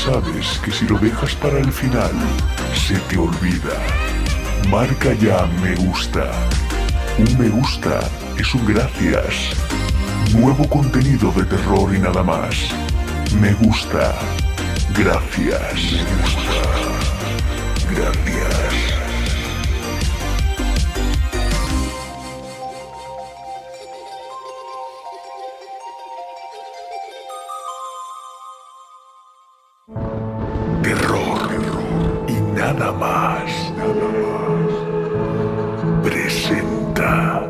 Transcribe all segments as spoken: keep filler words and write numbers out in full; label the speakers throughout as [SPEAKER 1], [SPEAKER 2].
[SPEAKER 1] sabes que si lo dejas para el final, se te olvida. Marca ya me gusta. Un me gusta es un gracias. Nuevo contenido de terror y nada más. Me gusta. Gracias. Me gusta. Gracias. Terror y nada más. Nada más. Presenta.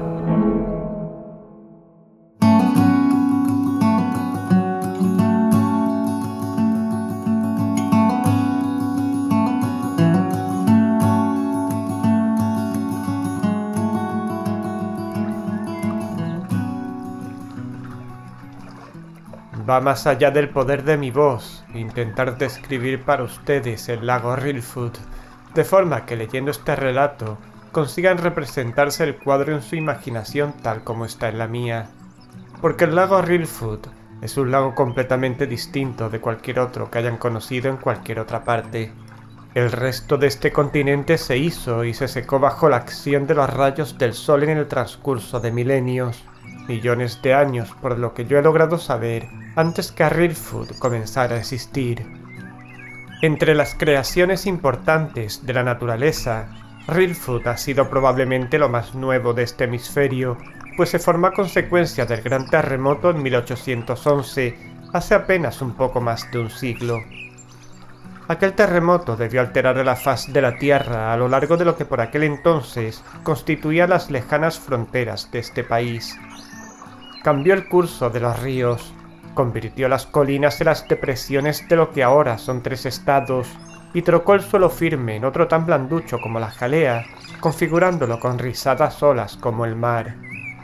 [SPEAKER 2] Va más allá del poder de mi voz intentar describir para ustedes el lago Rilfoot, de forma que leyendo este relato consigan representarse el cuadro en su imaginación tal como está en la mía. Porque el lago Rilfoot es un lago completamente distinto de cualquier otro que hayan conocido en cualquier otra parte. El resto de este continente se hizo y se secó bajo la acción de los rayos del sol en el transcurso de milenios, millones de años por lo que yo he logrado saber antes que Rilfoot comenzara a existir. Entre las creaciones importantes de la naturaleza, Rilfoot ha sido probablemente lo más nuevo de este hemisferio, pues se formó a consecuencia del gran terremoto en mil ochocientos once, hace apenas un poco más de un siglo. Aquel terremoto debió alterar la faz de la Tierra a lo largo de lo que por aquel entonces constituía las lejanas fronteras de este país. Cambió el curso de los ríos, convirtió las colinas en las depresiones de lo que ahora son tres estados y trocó el suelo firme en otro tan blanducho como la jalea, configurándolo con rizadas olas como el mar.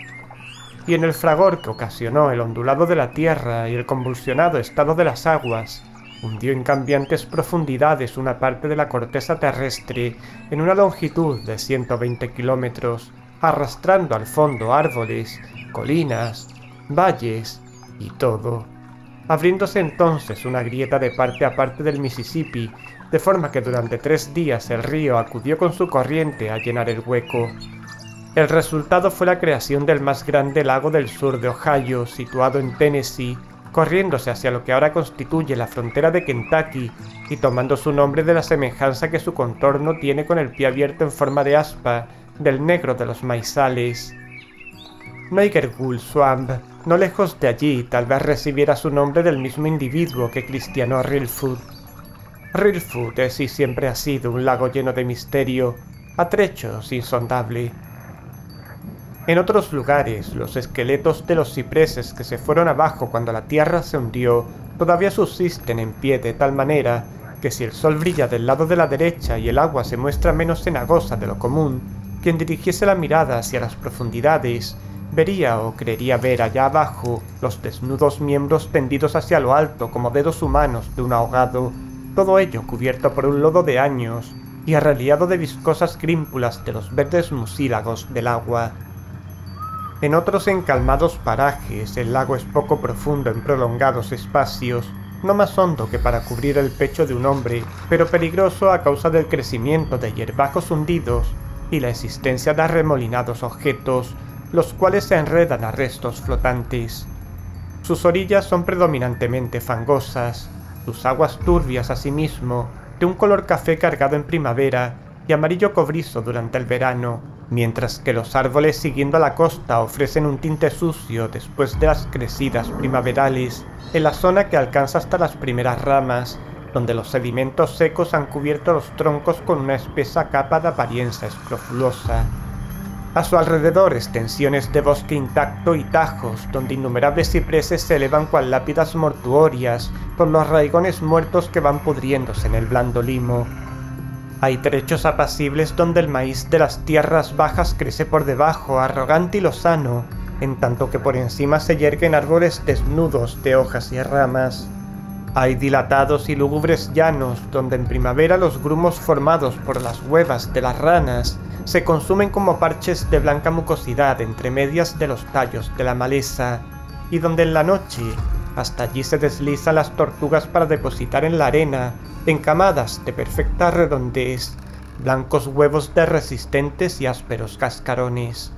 [SPEAKER 2] Y en el fragor que ocasionó el ondulado de la tierra y el convulsionado estado de las aguas, hundió en cambiantes profundidades una parte de la corteza terrestre en una longitud de ciento veinte kilómetros, arrastrando al fondo árboles, colinas, valles y todo, abriéndose entonces una grieta de parte a parte del Mississippi, de forma que durante tres días el río acudió con su corriente a llenar el hueco. El resultado fue la creación del más grande lago del sur de Ohio, situado en Tennessee, corriéndose hacia lo que ahora constituye la frontera de Kentucky y tomando su nombre de la semejanza que su contorno tiene con el pie abierto en forma de aspa del negro de los maizales. Niagara Swamp, no lejos de allí, tal vez recibiera su nombre del mismo individuo que cristianó Rilfoot. Rilfoot es y siempre ha sido un lago lleno de misterio, a trechos insondable. En otros lugares, los esqueletos de los cipreses que se fueron abajo cuando la tierra se hundió todavía subsisten en pie de tal manera que si el sol brilla del lado de la derecha y el agua se muestra menos cenagosa de lo común, quien dirigiese la mirada hacia las profundidades vería o creería ver allá abajo los desnudos miembros tendidos hacia lo alto como dedos humanos de un ahogado, todo ello cubierto por un lodo de años y arreliado de viscosas grímpulas de los verdes mucílagos del agua. En otros encalmados parajes el lago es poco profundo en prolongados espacios, no más hondo que para cubrir el pecho de un hombre, pero peligroso a causa del crecimiento de hierbajos hundidos y la existencia de arremolinados objetos, los cuales se enredan a restos flotantes. Sus orillas son predominantemente fangosas, sus aguas turbias asimismo, de un color café cargado en primavera y amarillo cobrizo durante el verano, mientras que los árboles siguiendo a la costa ofrecen un tinte sucio después de las crecidas primaverales, en la zona que alcanza hasta las primeras ramas, donde los sedimentos secos han cubierto los troncos con una espesa capa de apariencia escrofulosa. A su alrededor extensiones de bosque intacto y tajos, donde innumerables cipreses se elevan cual lápidas mortuorias por los raigones muertos que van pudriéndose en el blando limo. Hay trechos apacibles donde el maíz de las tierras bajas crece por debajo, arrogante y lozano, en tanto que por encima se yerguen árboles desnudos de hojas y ramas. Hay dilatados y lúgubres llanos donde en primavera los grumos formados por las huevas de las ranas se consumen como parches de blanca mucosidad entre medias de los tallos de la maleza, y donde en la noche, Hasta allí se deslizan las tortugas para depositar en la arena, encamadas de perfecta redondez, blancos huevos de resistentes y ásperos cascarones.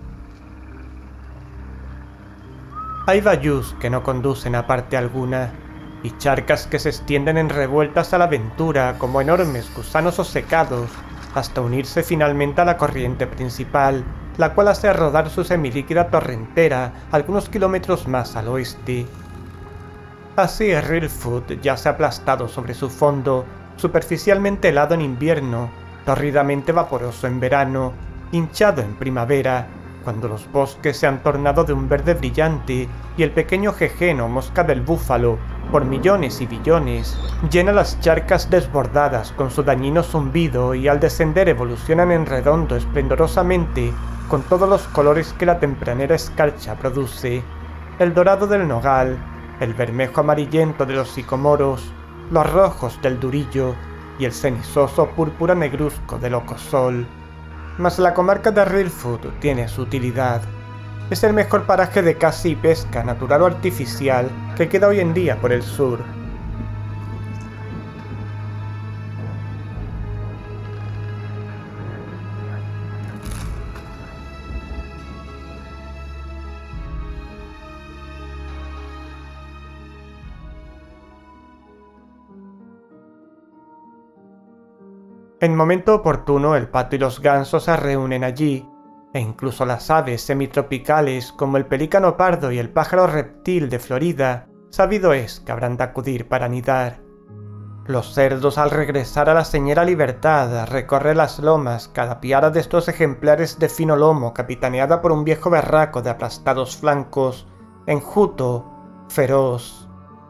[SPEAKER 2] Hay bayús que no conducen a parte alguna, y charcas que se extienden en revueltas a la aventura como enormes gusanos obcecados, hasta unirse finalmente a la corriente principal, la cual hace rodar su semilíquida torrentera algunos kilómetros más al oeste. Así Rilfoot yace aplastado sobre su fondo, superficialmente helado en invierno, tórridamente vaporoso en verano, hinchado en primavera, cuando los bosques se han tornado de un verde brillante y el pequeño jejeno mosca del búfalo, por millones y billones, llena las charcas desbordadas con su dañino zumbido y al descender evolucionan en redondo esplendorosamente con todos los colores que la tempranera escarcha produce: el dorado del nogal, el bermejo amarillento de los sicomoros, los rojos del durillo y el cenizoso púrpura negruzco del ocosol. Mas la comarca de Rilfoot tiene su utilidad. Es el mejor paraje de caza y pesca, natural o artificial, que queda hoy en día por el sur. En momento oportuno el pato y los gansos se reúnen allí, e incluso las aves semitropicales como el pelícano pardo y el pájaro reptil de Florida, sabido es que habrán de acudir para anidar. Los cerdos, al regresar a la señera libertad a recorrer las lomas cada piara de estos ejemplares de fino lomo capitaneada por un viejo berraco de aplastados flancos, enjuto, feroz.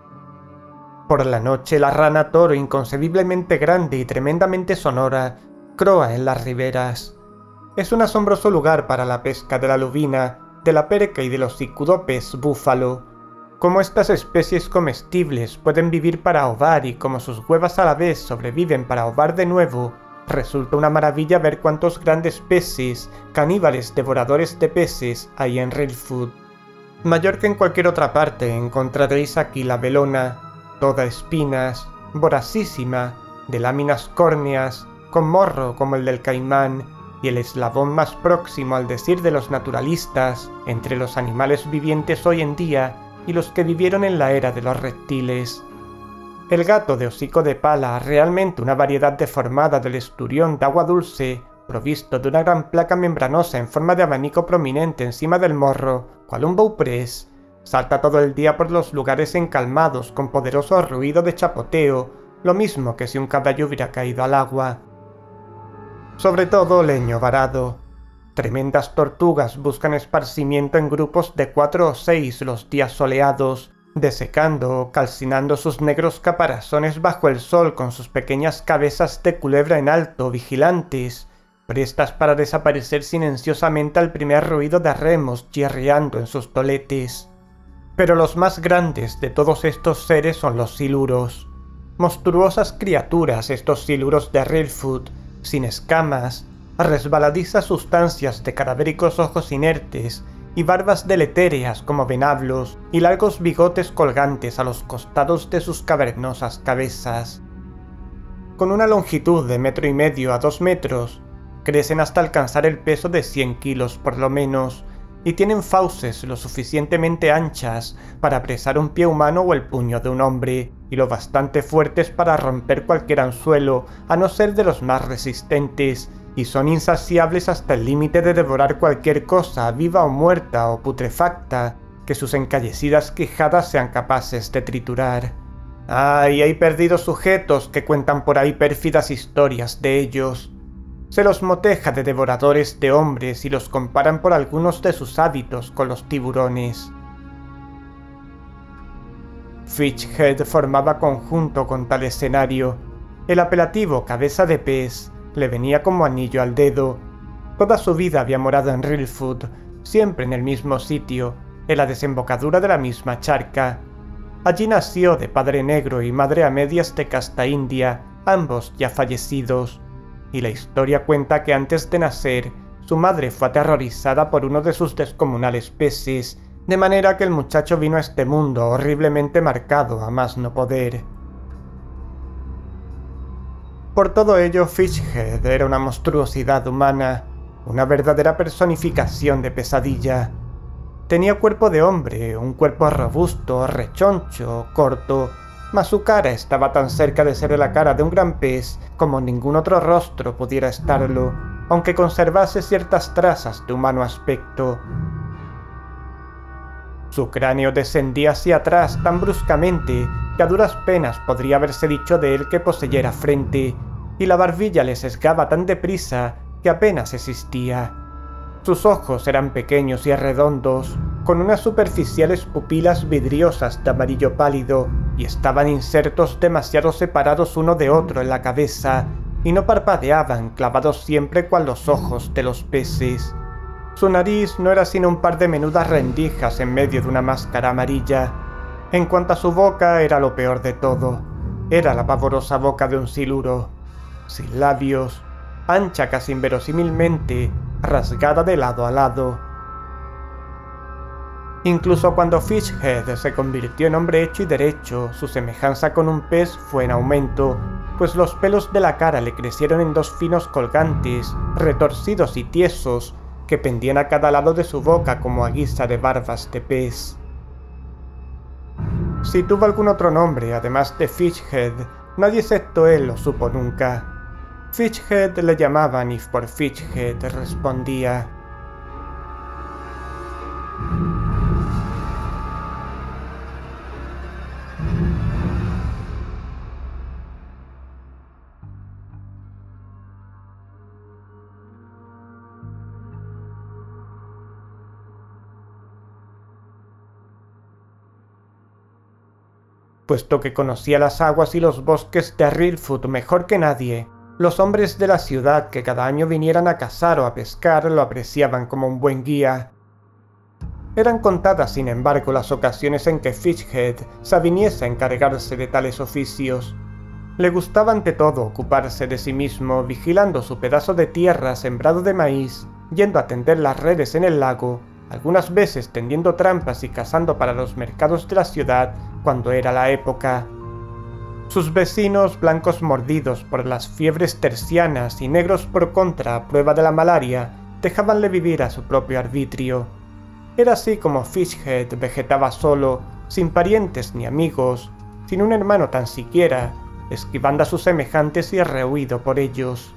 [SPEAKER 2] Por la noche la rana toro, inconcebiblemente grande y tremendamente sonora, croa en las riberas. Es un asombroso lugar para la pesca de la lubina, de la perca y de los cicudopes búfalo. Como estas especies comestibles pueden vivir para ovar y como sus huevas a la vez sobreviven para ovar de nuevo, resulta una maravilla ver cuántos grandes peces, caníbales devoradores de peces, hay en Rilfoot. Mayor que en cualquier otra parte encontraréis aquí la velona, toda espinas, voracísima, de láminas córneas, con morro como el del caimán, y el eslabón más próximo al decir de los naturalistas entre los animales vivientes hoy en día y los que vivieron en la era de los reptiles. El gato de hocico de pala, realmente una variedad deformada del esturión de agua dulce, provisto de una gran placa membranosa en forma de abanico prominente encima del morro, cual un beauprés, salta todo el día por los lugares encalmados con poderoso ruido de chapoteo, lo mismo que si un caballo hubiera caído al agua. Sobre todo leño varado. Tremendas tortugas buscan esparcimiento en grupos de cuatro o seis los días soleados, desecando o calcinando sus negros caparazones bajo el sol con sus pequeñas cabezas de culebra en alto, vigilantes, prestas para desaparecer silenciosamente al primer ruido de remos chirriando en sus toletes. Pero los más grandes de todos estos seres son los siluros. Monstruosas criaturas estos siluros de Rilfoot, sin escamas, resbaladizas sustancias de cadavéricos ojos inertes y barbas deletéreas como venablos y largos bigotes colgantes a los costados de sus cavernosas cabezas. Con una longitud de metro y medio a dos metros, crecen hasta alcanzar el peso de cien kilos por lo menos, y tienen fauces lo suficientemente anchas para apresar un pie humano o el puño de un hombre, y lo bastante fuertes para romper cualquier anzuelo, a no ser de los más resistentes, y son insaciables hasta el límite de devorar cualquier cosa, viva o muerta o putrefacta, que sus encallecidas quijadas sean capaces de triturar. ¡Ay, hay perdidos sujetos que cuentan por ahí pérfidas historias de ellos! Se los moteja de devoradores de hombres y los comparan por algunos de sus hábitos con los tiburones. Fitchhead formaba conjunto con tal escenario. El apelativo cabeza de pez le venía como anillo al dedo. Toda su vida había morado en Rilfoot, siempre en el mismo sitio, en la desembocadura de la misma charca. Allí nació de padre negro y madre a medias de casta india, ambos ya fallecidos. Y la historia cuenta que antes de nacer, su madre fue aterrorizada por uno de sus descomunales peces, de manera que el muchacho vino a este mundo horriblemente marcado a más no poder. Por todo ello, Fishhead era una monstruosidad humana, una verdadera personificación de pesadilla. Tenía cuerpo de hombre, un cuerpo robusto, rechoncho, corto, mas su cara estaba tan cerca de ser la cara de un gran pez como ningún otro rostro pudiera estarlo, aunque conservase ciertas trazas de humano aspecto. Su cráneo descendía hacia atrás tan bruscamente que a duras penas podría haberse dicho de él que poseyera frente, y la barbilla le sesgaba tan deprisa que apenas existía. Sus ojos eran pequeños y redondos, con unas superficiales pupilas vidriosas de amarillo pálido, y estaban insertos demasiado separados uno de otro en la cabeza, y no parpadeaban, clavados siempre cual los ojos de los peces. Su nariz no era sino un par de menudas rendijas en medio de una máscara amarilla. En cuanto a su boca, era lo peor de todo. Era la pavorosa boca de un siluro, sin labios, ancha casi inverosímilmente, rasgada de lado a lado. Incluso cuando Fishhead se convirtió en hombre hecho y derecho, su semejanza con un pez fue en aumento, pues los pelos de la cara le crecieron en dos finos colgantes, retorcidos y tiesos, que pendían a cada lado de su boca como a guisa de barbas de pez. Si tuvo algún otro nombre, además de Fishhead, nadie excepto él lo supo nunca. Fishhead le llamaban y por Fishhead respondía. Puesto que conocía las aguas y los bosques de Rilfoot mejor que nadie, los hombres de la ciudad que cada año vinieran a cazar o a pescar lo apreciaban como un buen guía. Eran contadas, sin embargo, las ocasiones en que Fishhead se aviniese a encargarse de tales oficios. Le gustaba ante todo ocuparse de sí mismo, vigilando su pedazo de tierra sembrado de maíz, yendo a tender las redes en el lago, algunas veces tendiendo trampas y cazando para los mercados de la ciudad cuando era la época. Sus vecinos, blancos mordidos por las fiebres tercianas y negros por contra a prueba de la malaria, dejábanle vivir a su propio arbitrio. Era así como Fishhead vegetaba solo, sin parientes ni amigos, sin un hermano tan siquiera, esquivando a sus semejantes y rehuido por ellos.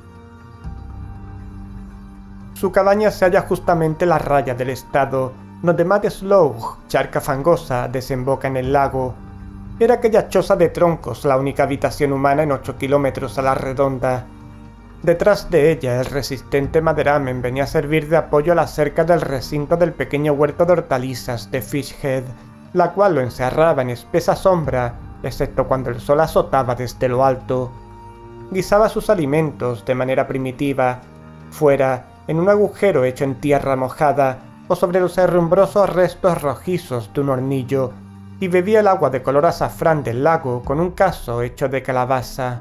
[SPEAKER 2] Su cabaña se halla justamente en la raya del estado, donde Mad Slough, charca fangosa, desemboca en el lago. Era aquella choza de troncos la única habitación humana en ocho kilómetros a la redonda. Detrás de ella, el resistente maderamen venía a servir de apoyo a la cerca del recinto del pequeño huerto de hortalizas de Fishhead, la cual lo encerraba en espesa sombra, excepto cuando el sol azotaba desde lo alto. Guisaba sus alimentos de manera primitiva, fuera, en un agujero hecho en tierra mojada, o sobre los herrumbrosos restos rojizos de un hornillo, y bebía el agua de color azafrán del lago con un cazo hecho de calabaza.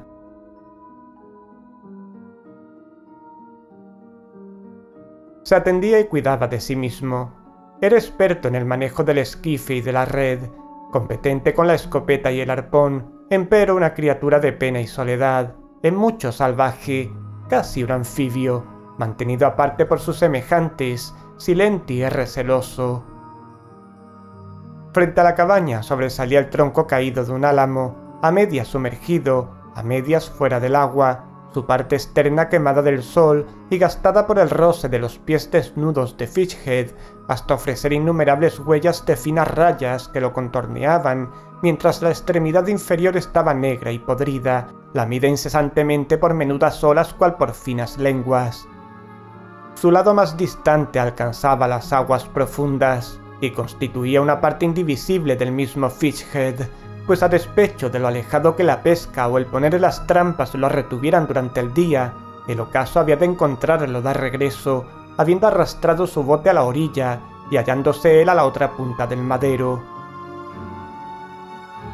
[SPEAKER 2] Se atendía y cuidaba de sí mismo. Era experto en el manejo del esquife y de la red, competente con la escopeta y el arpón, empero una criatura de pena y soledad, en mucho salvaje, casi un anfibio, mantenido aparte por sus semejantes, silente y receloso. Frente a la cabaña sobresalía el tronco caído de un álamo, a medias sumergido, a medias fuera del agua, su parte externa quemada del sol y gastada por el roce de los pies desnudos de Fishhead, hasta ofrecer innumerables huellas de finas rayas que lo contorneaban, mientras la extremidad inferior estaba negra y podrida, lamida incesantemente por menudas olas cual por finas lenguas. Su lado más distante alcanzaba las aguas profundas, y constituía una parte indivisible del mismo Fishhead, pues a despecho de lo alejado que la pesca o el poner las trampas lo retuvieran durante el día, el ocaso había de encontrarlo de regreso, habiendo arrastrado su bote a la orilla y hallándose él a la otra punta del madero.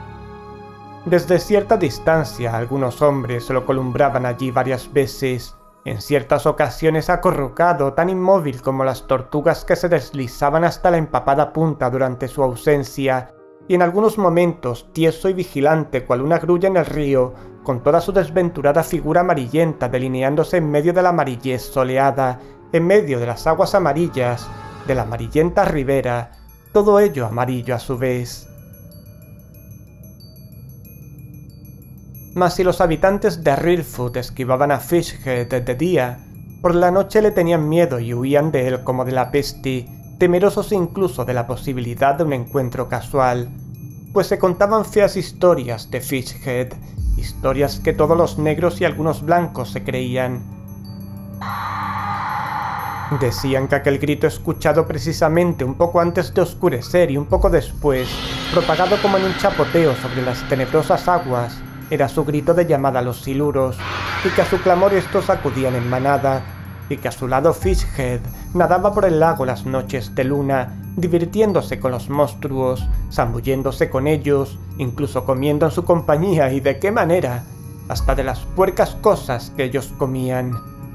[SPEAKER 2] Desde cierta distancia algunos hombres lo columbraban allí varias veces, en ciertas ocasiones acurrucado, tan inmóvil como las tortugas que se deslizaban hasta la empapada punta durante su ausencia, y en algunos momentos tieso y vigilante cual una grulla en el río, con toda su desventurada figura amarillenta delineándose en medio de la amarillez soleada, en medio de las aguas amarillas, de la amarillenta ribera, todo ello amarillo a su vez. Mas si los habitantes de Rilfoot esquivaban a Fishhead de día, por la noche le tenían miedo y huían de él como de la peste, temerosos incluso de la posibilidad de un encuentro casual, pues se contaban feas historias de Fishhead, historias que todos los negros y algunos blancos se creían. Decían que aquel grito escuchado precisamente un poco antes de oscurecer y un poco después, propagado como en un chapoteo sobre las tenebrosas aguas, era su grito de llamada a los siluros, y que a su clamor estos acudían en manada, y que a su lado Fishhead nadaba por el lago las noches de luna, divirtiéndose con los monstruos, zambulléndose con ellos, incluso comiendo en su compañía, y de qué manera, hasta de las puercas cosas que ellos comían.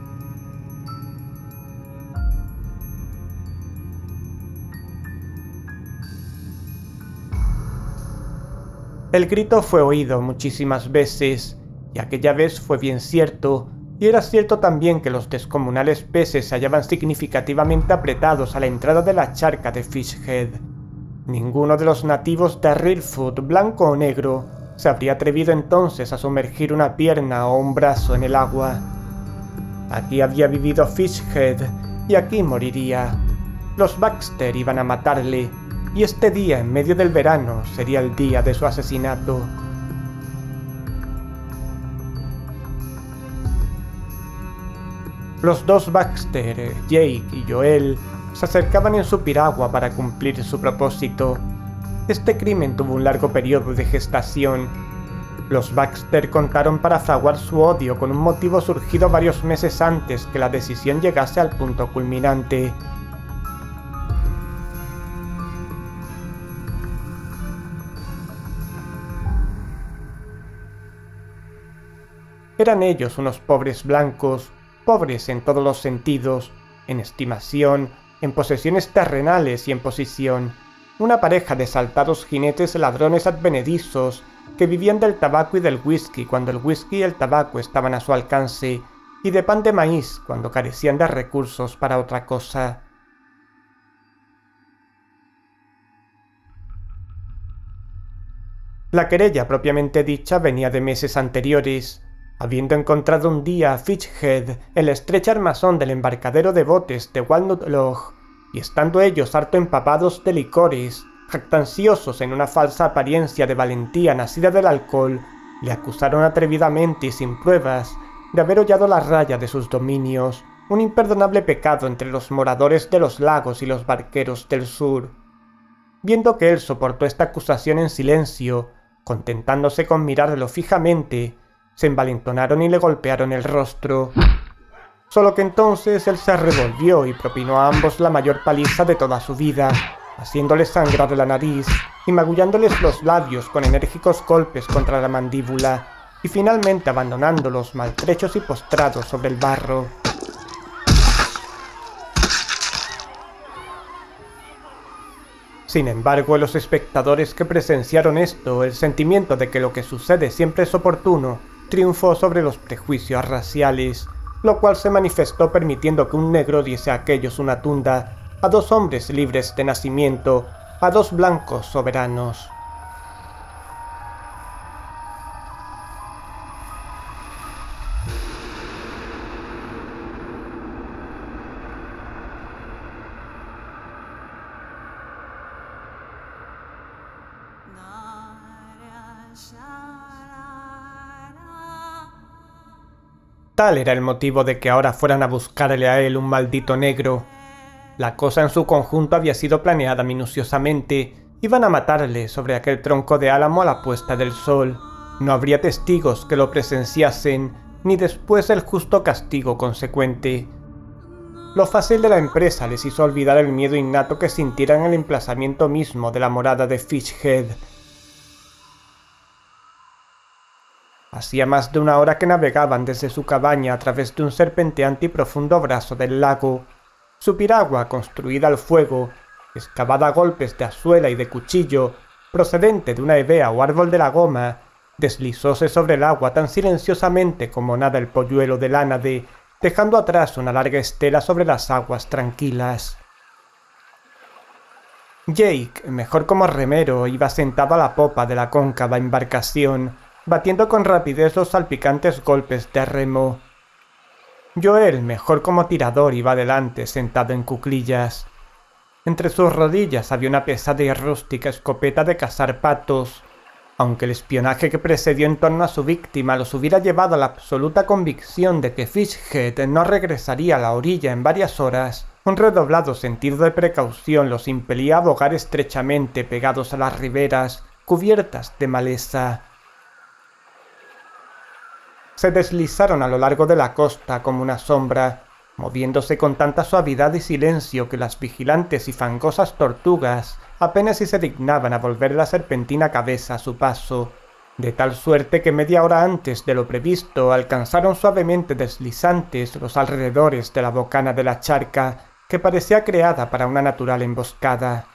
[SPEAKER 2] El grito fue oído muchísimas veces, y aquella vez fue bien cierto, y era cierto también que los descomunales peces se hallaban significativamente apretados a la entrada de la charca de Fishhead. Ninguno de los nativos de Rilfoot, blanco o negro, se habría atrevido entonces a sumergir una pierna o un brazo en el agua. Aquí había vivido Fishhead, y aquí moriría. Los Baxter iban a matarle, y este día en medio del verano sería el día de su asesinato. Los dos Baxter, Jake y Joel, se acercaban en su piragua para cumplir su propósito. Este crimen tuvo un largo periodo de gestación. Los Baxter contaron para fraguar su odio con un motivo surgido varios meses antes que la decisión llegase al punto culminante. Eran ellos unos pobres blancos, pobres en todos los sentidos, en estimación, en posesiones terrenales y en posición, una pareja de saltados jinetes ladrones advenedizos que vivían del tabaco y del whisky cuando el whisky y el tabaco estaban a su alcance, y de pan de maíz cuando carecían de recursos para otra cosa. La querella propiamente dicha venía de meses anteriores, habiendo encontrado un día a Fishhead en la estrecha armazón del embarcadero de botes de Walnut Log, y estando ellos harto empapados de licores, jactanciosos en una falsa apariencia de valentía nacida del alcohol, le acusaron atrevidamente y sin pruebas de haber hollado la raya de sus dominios, un imperdonable pecado entre los moradores de los lagos y los barqueros del sur. Viendo que él soportó esta acusación en silencio, contentándose con mirarlo fijamente, se envalentonaron y le golpearon el rostro. Solo que entonces él se revolvió y propinó a ambos la mayor paliza de toda su vida, haciéndoles sangrar la nariz y magullándoles los labios con enérgicos golpes contra la mandíbula, y finalmente abandonándolos maltrechos y postrados sobre el barro. Sin embargo, en los espectadores que presenciaron esto, el sentimiento de que lo que sucede siempre es oportuno triunfó sobre los prejuicios raciales, lo cual se manifestó permitiendo que un negro diese a aquellos una tunda, a dos hombres libres de nacimiento, a dos blancos soberanos. Tal era el motivo de que ahora fueran a buscarle a él un maldito negro. La cosa en su conjunto había sido planeada minuciosamente. Iban a matarle sobre aquel tronco de álamo a la puesta del sol. No habría testigos que lo presenciasen, ni después el justo castigo consecuente. Lo fácil de la empresa les hizo olvidar el miedo innato que sintieran en el emplazamiento mismo de la morada de Fishhead. Hacía más de una hora que navegaban desde su cabaña a través de un serpenteante y profundo brazo del lago. Su piragua, construida al fuego, excavada a golpes de azuela y de cuchillo, procedente de una hevea o árbol de la goma, deslizóse sobre el agua tan silenciosamente como nada el polluelo del ánade, dejando atrás una larga estela sobre las aguas tranquilas. Jake, mejor como remero, iba sentado a la popa de la cóncava embarcación, batiendo con rapidez los salpicantes golpes de remo. Joel, mejor como tirador, iba delante, sentado en cuclillas. Entre sus rodillas había una pesada y rústica escopeta de cazar patos. Aunque el espionaje que precedió en torno a su víctima los hubiera llevado a la absoluta convicción de que Fishhead no regresaría a la orilla en varias horas, un redoblado sentido de precaución los impelía a bogar estrechamente pegados a las riberas, cubiertas de maleza. Se deslizaron a lo largo de la costa como una sombra, moviéndose con tanta suavidad y silencio que las vigilantes y fangosas tortugas apenas si se dignaban a volver la serpentina cabeza a su paso, de tal suerte que media hora antes de lo previsto alcanzaron suavemente deslizantes los alrededores de la bocana de la charca, que parecía creada para una natural emboscada.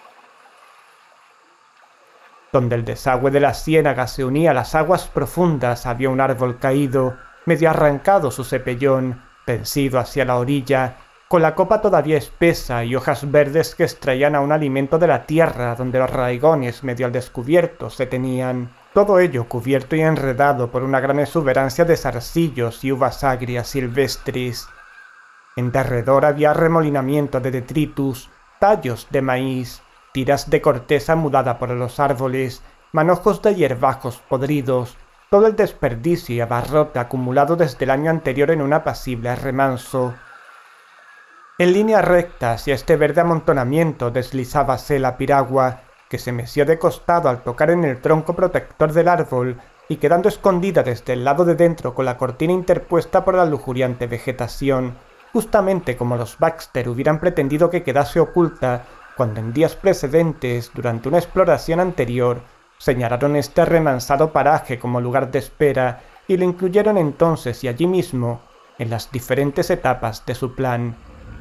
[SPEAKER 2] Donde el desagüe de la ciénaga se unía a las aguas profundas había un árbol caído, medio arrancado su cepellón, vencido hacia la orilla, con la copa todavía espesa y hojas verdes que extraían aún alimento de la tierra donde los raigones medio al descubierto se tenían, todo ello cubierto y enredado por una gran exuberancia de zarcillos y uvas agrias silvestres. En derredor había remolinamiento de detritus, tallos de maíz, tiras de corteza mudada por los árboles, manojos de hierbajos podridos, todo el desperdicio y abarrote acumulado desde el año anterior en un apacible remanso. En línea recta hacia este verde amontonamiento deslizábase la piragua, que se meció de costado al tocar en el tronco protector del árbol y quedando escondida desde el lado de dentro con la cortina interpuesta por la lujuriante vegetación, justamente como los Baxter hubieran pretendido que quedase oculta cuando en días precedentes, durante una exploración anterior, señalaron este remansado paraje como lugar de espera y lo incluyeron entonces y allí mismo en las diferentes etapas de su plan.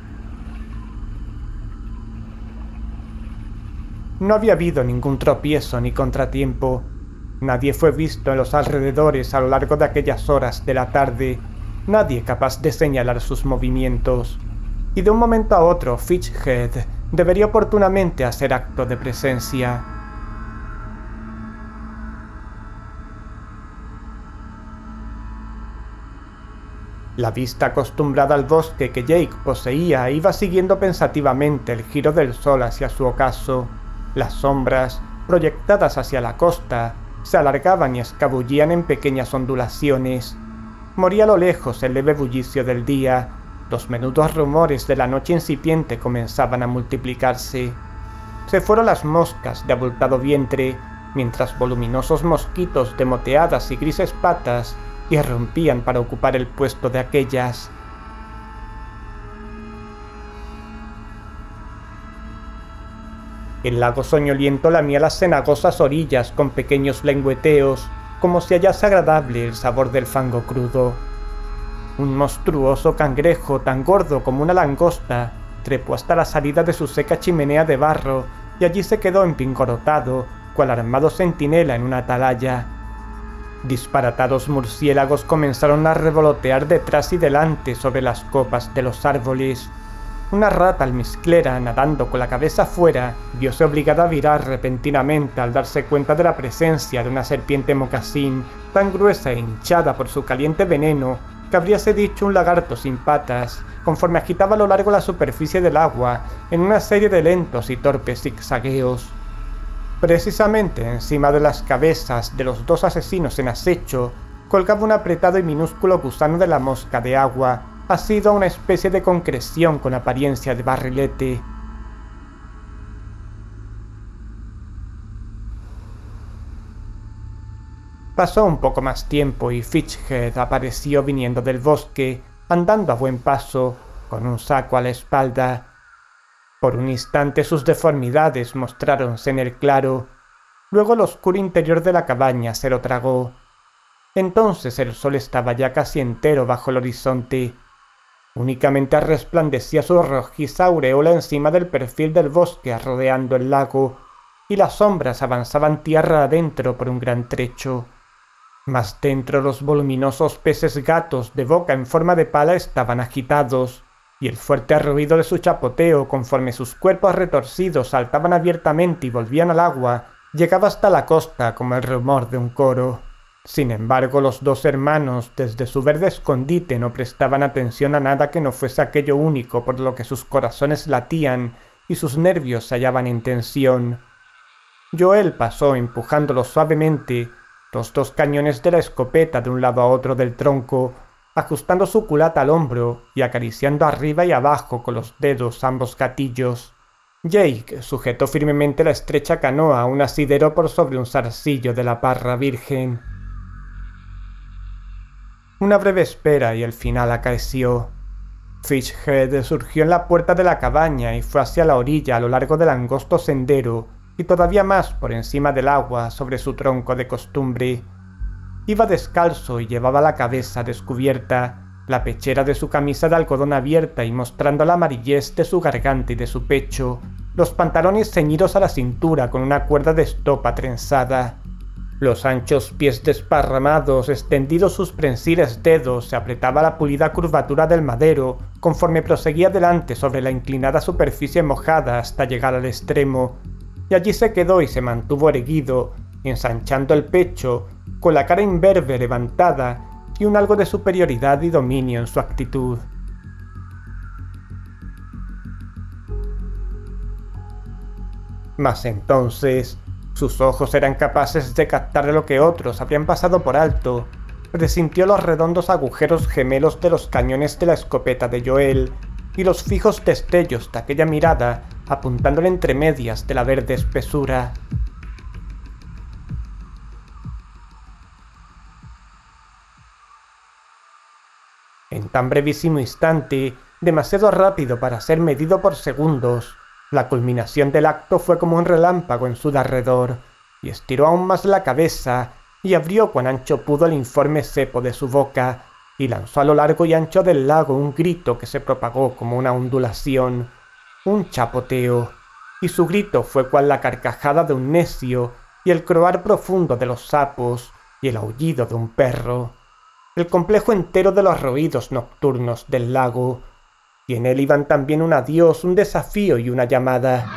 [SPEAKER 2] No había habido ningún tropiezo ni contratiempo. Nadie fue visto en los alrededores a lo largo de aquellas horas de la tarde, nadie capaz de señalar sus movimientos. Y de un momento a otro Fishhead debería oportunamente hacer acto de presencia. La vista acostumbrada al bosque que Jake poseía iba siguiendo pensativamente el giro del sol hacia su ocaso. Las sombras, proyectadas hacia la costa, se alargaban y escabullían en pequeñas ondulaciones. Moría a lo lejos el leve bullicio del día. Los menudos rumores de la noche incipiente comenzaban a multiplicarse. Se fueron las moscas de abultado vientre, mientras voluminosos mosquitos de moteadas y grises patas irrumpían para ocupar el puesto de aquellas. El lago soñoliento lamía las cenagosas orillas con pequeños lengüeteos, como si hallase agradable el sabor del fango crudo. Un monstruoso cangrejo tan gordo como una langosta trepó hasta la salida de su seca chimenea de barro y allí se quedó empingorotado, cual armado centinela en una atalaya. Disparatados murciélagos comenzaron a revolotear detrás y delante sobre las copas de los árboles. Una rata almizclera, nadando con la cabeza afuera, viose obligada a virar repentinamente al darse cuenta de la presencia de una serpiente mocasín tan gruesa e hinchada por su caliente veneno que habríase dicho un lagarto sin patas, conforme agitaba a lo largo la superficie del agua en una serie de lentos y torpes zigzagueos. Precisamente encima de las cabezas de los dos asesinos en acecho colgaba un apretado y minúsculo gusano de la mosca de agua, asido a una especie de concreción con apariencia de barrilete. Pasó un poco más tiempo y Fishhead apareció viniendo del bosque, andando a buen paso, con un saco a la espalda. Por un instante sus deformidades mostráronse en el claro, luego el oscuro interior de la cabaña se lo tragó. Entonces el sol estaba ya casi entero bajo el horizonte. Únicamente resplandecía su rojiza aureola encima del perfil del bosque rodeando el lago, y las sombras avanzaban tierra adentro por un gran trecho. Más dentro los voluminosos peces gatos de boca en forma de pala estaban agitados, y el fuerte ruido de su chapoteo conforme sus cuerpos retorcidos saltaban abiertamente y volvían al agua, llegaba hasta la costa como el rumor de un coro. Sin embargo, los dos hermanos, desde su verde escondite, no prestaban atención a nada que no fuese aquello único por lo que sus corazones latían y sus nervios se hallaban en tensión. Joel pasó empujándolo suavemente, los dos cañones de la escopeta de un lado a otro del tronco, ajustando su culata al hombro y acariciando arriba y abajo con los dedos ambos gatillos. Jake sujetó firmemente la estrecha canoa a un asidero por sobre un zarcillo de la parra virgen. Una breve espera y el final acaeció. Fishhead surgió en la puerta de la cabaña y fue hacia la orilla a lo largo del angosto sendero y todavía más por encima del agua sobre su tronco de costumbre. Iba descalzo y llevaba la cabeza descubierta, la pechera de su camisa de algodón abierta y mostrando la amarillez de su garganta y de su pecho, los pantalones ceñidos a la cintura con una cuerda de estopa trenzada. Los anchos pies desparramados, extendidos sus prensiles dedos, se apretaba la pulida curvatura del madero conforme proseguía adelante sobre la inclinada superficie mojada hasta llegar al extremo, y allí se quedó y se mantuvo erguido, ensanchando el pecho, con la cara imberbe levantada y un algo de superioridad y dominio en su actitud. Mas entonces, sus ojos eran capaces de captar lo que otros habrían pasado por alto. Presintió los redondos agujeros gemelos de los cañones de la escopeta de Joel y los fijos destellos de aquella mirada apuntándole entre medias de la verde espesura. En tan brevísimo instante, demasiado rápido para ser medido por segundos, la culminación del acto fue como un relámpago en su derredor, y estiró aún más la cabeza, y abrió cuan ancho pudo el informe cepo de su boca, y lanzó a lo largo y ancho del lago un grito que se propagó como una ondulación, un chapoteo, y su grito fue cual la carcajada de un necio, y el croar profundo de los sapos, y el aullido de un perro, el complejo entero de los ruidos nocturnos del lago, y en él iban también un adiós, un desafío y una llamada.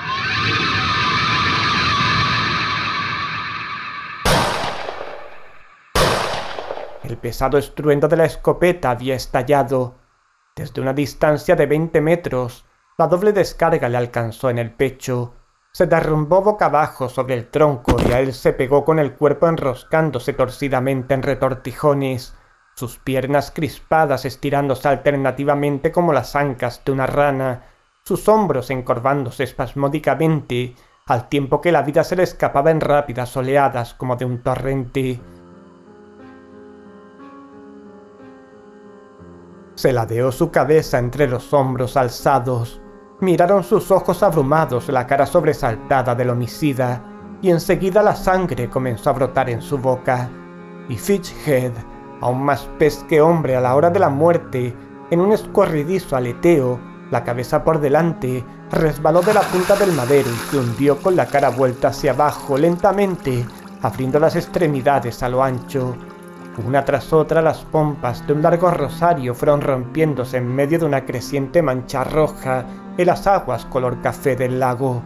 [SPEAKER 2] El pesado estruendo de la escopeta había estallado. Desde una distancia de veinte metros, la doble descarga le alcanzó en el pecho. Se derrumbó boca abajo sobre el tronco y a él se pegó con el cuerpo enroscándose torcidamente en retortijones, sus piernas crispadas estirándose alternativamente como las ancas de una rana, sus hombros encorvándose espasmódicamente, al tiempo que la vida se le escapaba en rápidas oleadas como de un torrente. Se ladeó su cabeza entre los hombros alzados, miraron sus ojos abrumados la cara sobresaltada del homicida, y enseguida la sangre comenzó a brotar en su boca, y Fishhead, aún más pez que hombre a la hora de la muerte, en un escorridizo aleteo, la cabeza por delante, resbaló de la punta del madero y se hundió con la cara vuelta hacia abajo lentamente, abriendo las extremidades a lo ancho. Una tras otra las pompas de un largo rosario fueron rompiéndose en medio de una creciente mancha roja en las aguas color café del lago.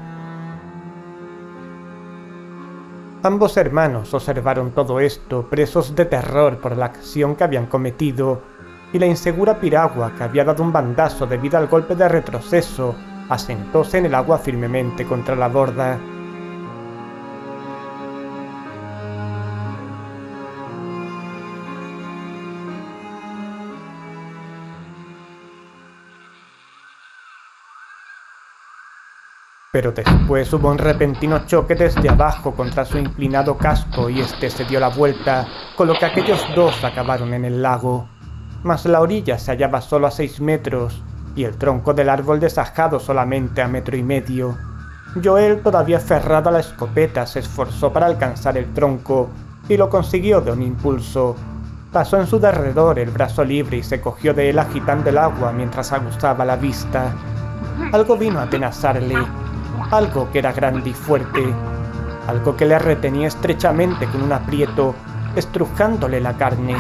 [SPEAKER 2] Ambos hermanos observaron todo esto, presos de terror por la acción que habían cometido, y la insegura piragua, que había dado un bandazo debido al golpe de retroceso, asentóse en el agua firmemente contra la borda. Pero después hubo un repentino choque desde abajo contra su inclinado casco y este se dio la vuelta, con lo que aquellos dos acabaron en el lago. Mas la orilla se hallaba solo a seis metros, y el tronco del árbol desajado solamente a metro y medio. Joel, todavía aferrado a la escopeta, se esforzó para alcanzar el tronco, y lo consiguió de un impulso, Pasó en su derredor el brazo libre y se cogió de él agitando el agua mientras aguzaba la vista. Algo vino a atenazarle, algo que era grande y fuerte, algo que le retenía estrechamente con un aprieto, estrujándole la carne.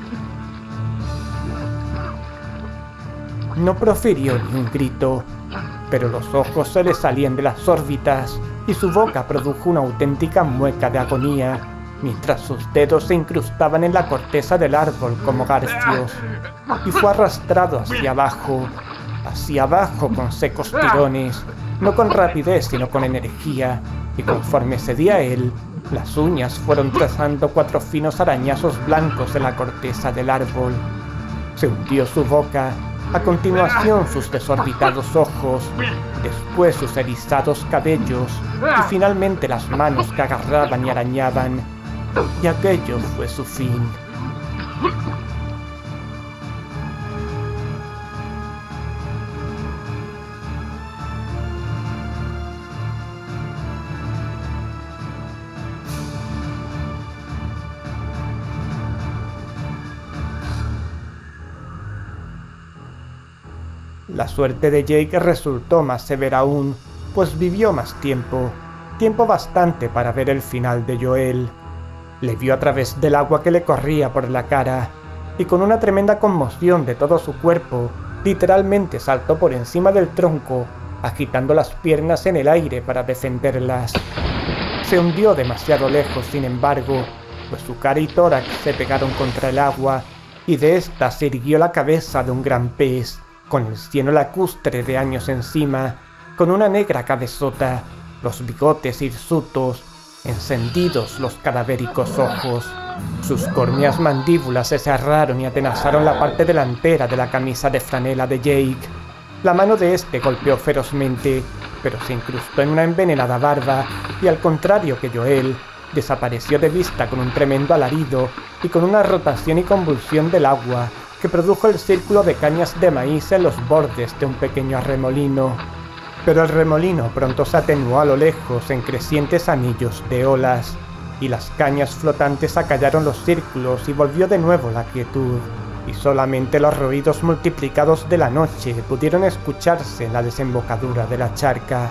[SPEAKER 2] No profirió ni un grito, pero los ojos se le salían de las órbitas y su boca produjo una auténtica mueca de agonía, mientras sus dedos se incrustaban en la corteza del árbol como garfios, y fue arrastrado hacia abajo, hacia abajo con secos tirones, no con rapidez sino con energía, y conforme cedía a él, las uñas fueron trazando cuatro finos arañazos blancos en la corteza del árbol. Se hundió su boca, a continuación sus desorbitados ojos, después sus erizados cabellos, y finalmente las manos que agarraban y arañaban. Y aquello fue su fin. La suerte de Jake resultó más severa aún, pues vivió más tiempo, tiempo bastante para ver el final de Joel. Le vio a través del agua que le corría por la cara, y con una tremenda conmoción de todo su cuerpo, literalmente saltó por encima del tronco, agitando las piernas en el aire para defenderlas. Se hundió demasiado lejos, sin embargo, pues su cara y tórax se pegaron contra el agua, y de ésta se irguió la cabeza de un gran pez, con el cieno lacustre de años encima, con una negra cabezota, los bigotes hirsutos, encendidos los cadavéricos ojos. Sus córneas mandíbulas se cerraron y atenazaron la parte delantera de la camisa de franela de Jake. La mano de este golpeó ferozmente, pero se incrustó en una envenenada barba, y al contrario que Joel, desapareció de vista con un tremendo alarido y con una rotación y convulsión del agua que produjo el círculo de cañas de maíz en los bordes de un pequeño remolino. Pero el remolino pronto se atenuó a lo lejos en crecientes anillos de olas, y las cañas flotantes acallaron los círculos y volvió de nuevo la quietud, y solamente los ruidos multiplicados de la noche pudieron escucharse en la desembocadura de la charca.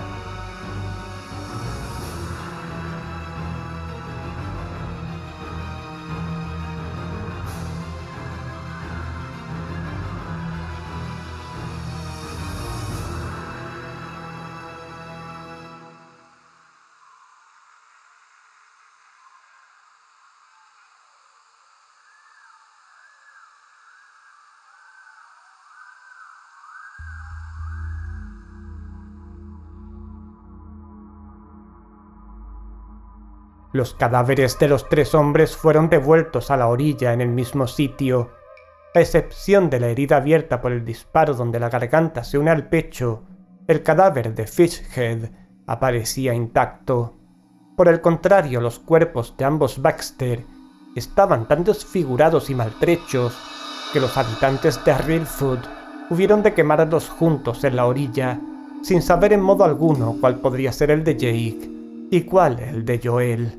[SPEAKER 2] Los cadáveres de los tres hombres fueron devueltos a la orilla en el mismo sitio, a excepción de la herida abierta por el disparo donde la garganta se une al pecho. El cadáver de Fishhead aparecía intacto. Por el contrario, los cuerpos de ambos Baxter estaban tan desfigurados y maltrechos que los habitantes de Reelfoot hubieron de quemarlos juntos en la orilla, sin saber en modo alguno cuál podría ser el de Jake y cuál el de Joel.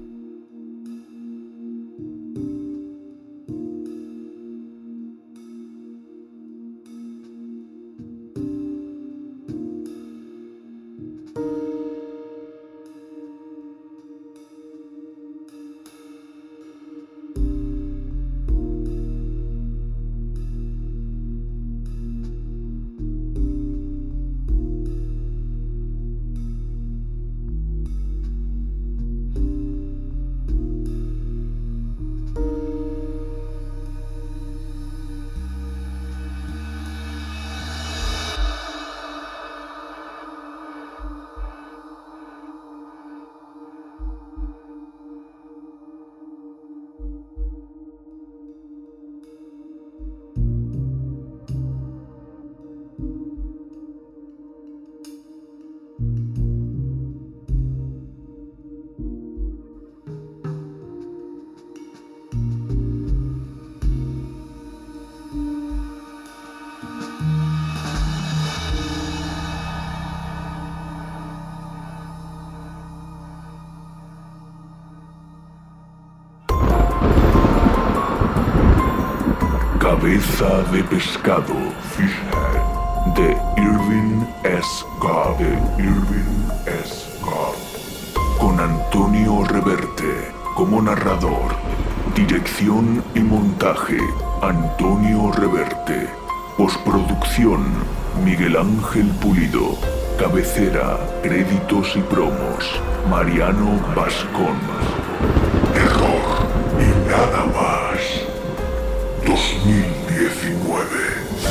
[SPEAKER 1] Cabeza de pescado, Fishhead, de Irving S. Cobb, de Irving S. Cobb, con Antonio Reverte como narrador. Dirección y montaje, Antonio Reverte. Postproducción, Miguel Ángel Pulido. Cabecera, créditos y promos, Mariano Vascón. Terror y nada más. dos mil diecinueve.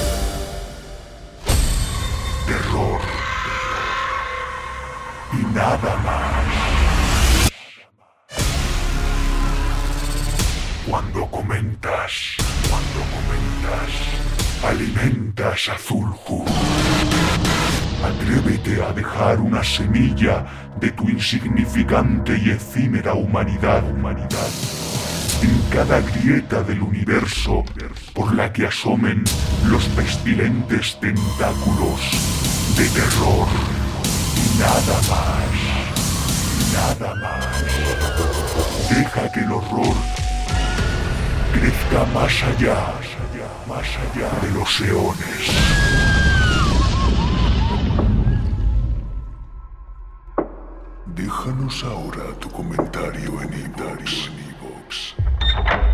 [SPEAKER 1] Terror y nada más. Cuando comentas, cuando comentas, alimentas a Zulhu. Atrévete a dejar una semilla de tu insignificante y efímera humanidad, humanidad, en cada grieta del universo por la que asomen los pestilentes tentáculos de terror y nada más, nada más. Deja que el horror crezca más allá, más allá de los eones. Déjanos ahora tu comentario en iVoox.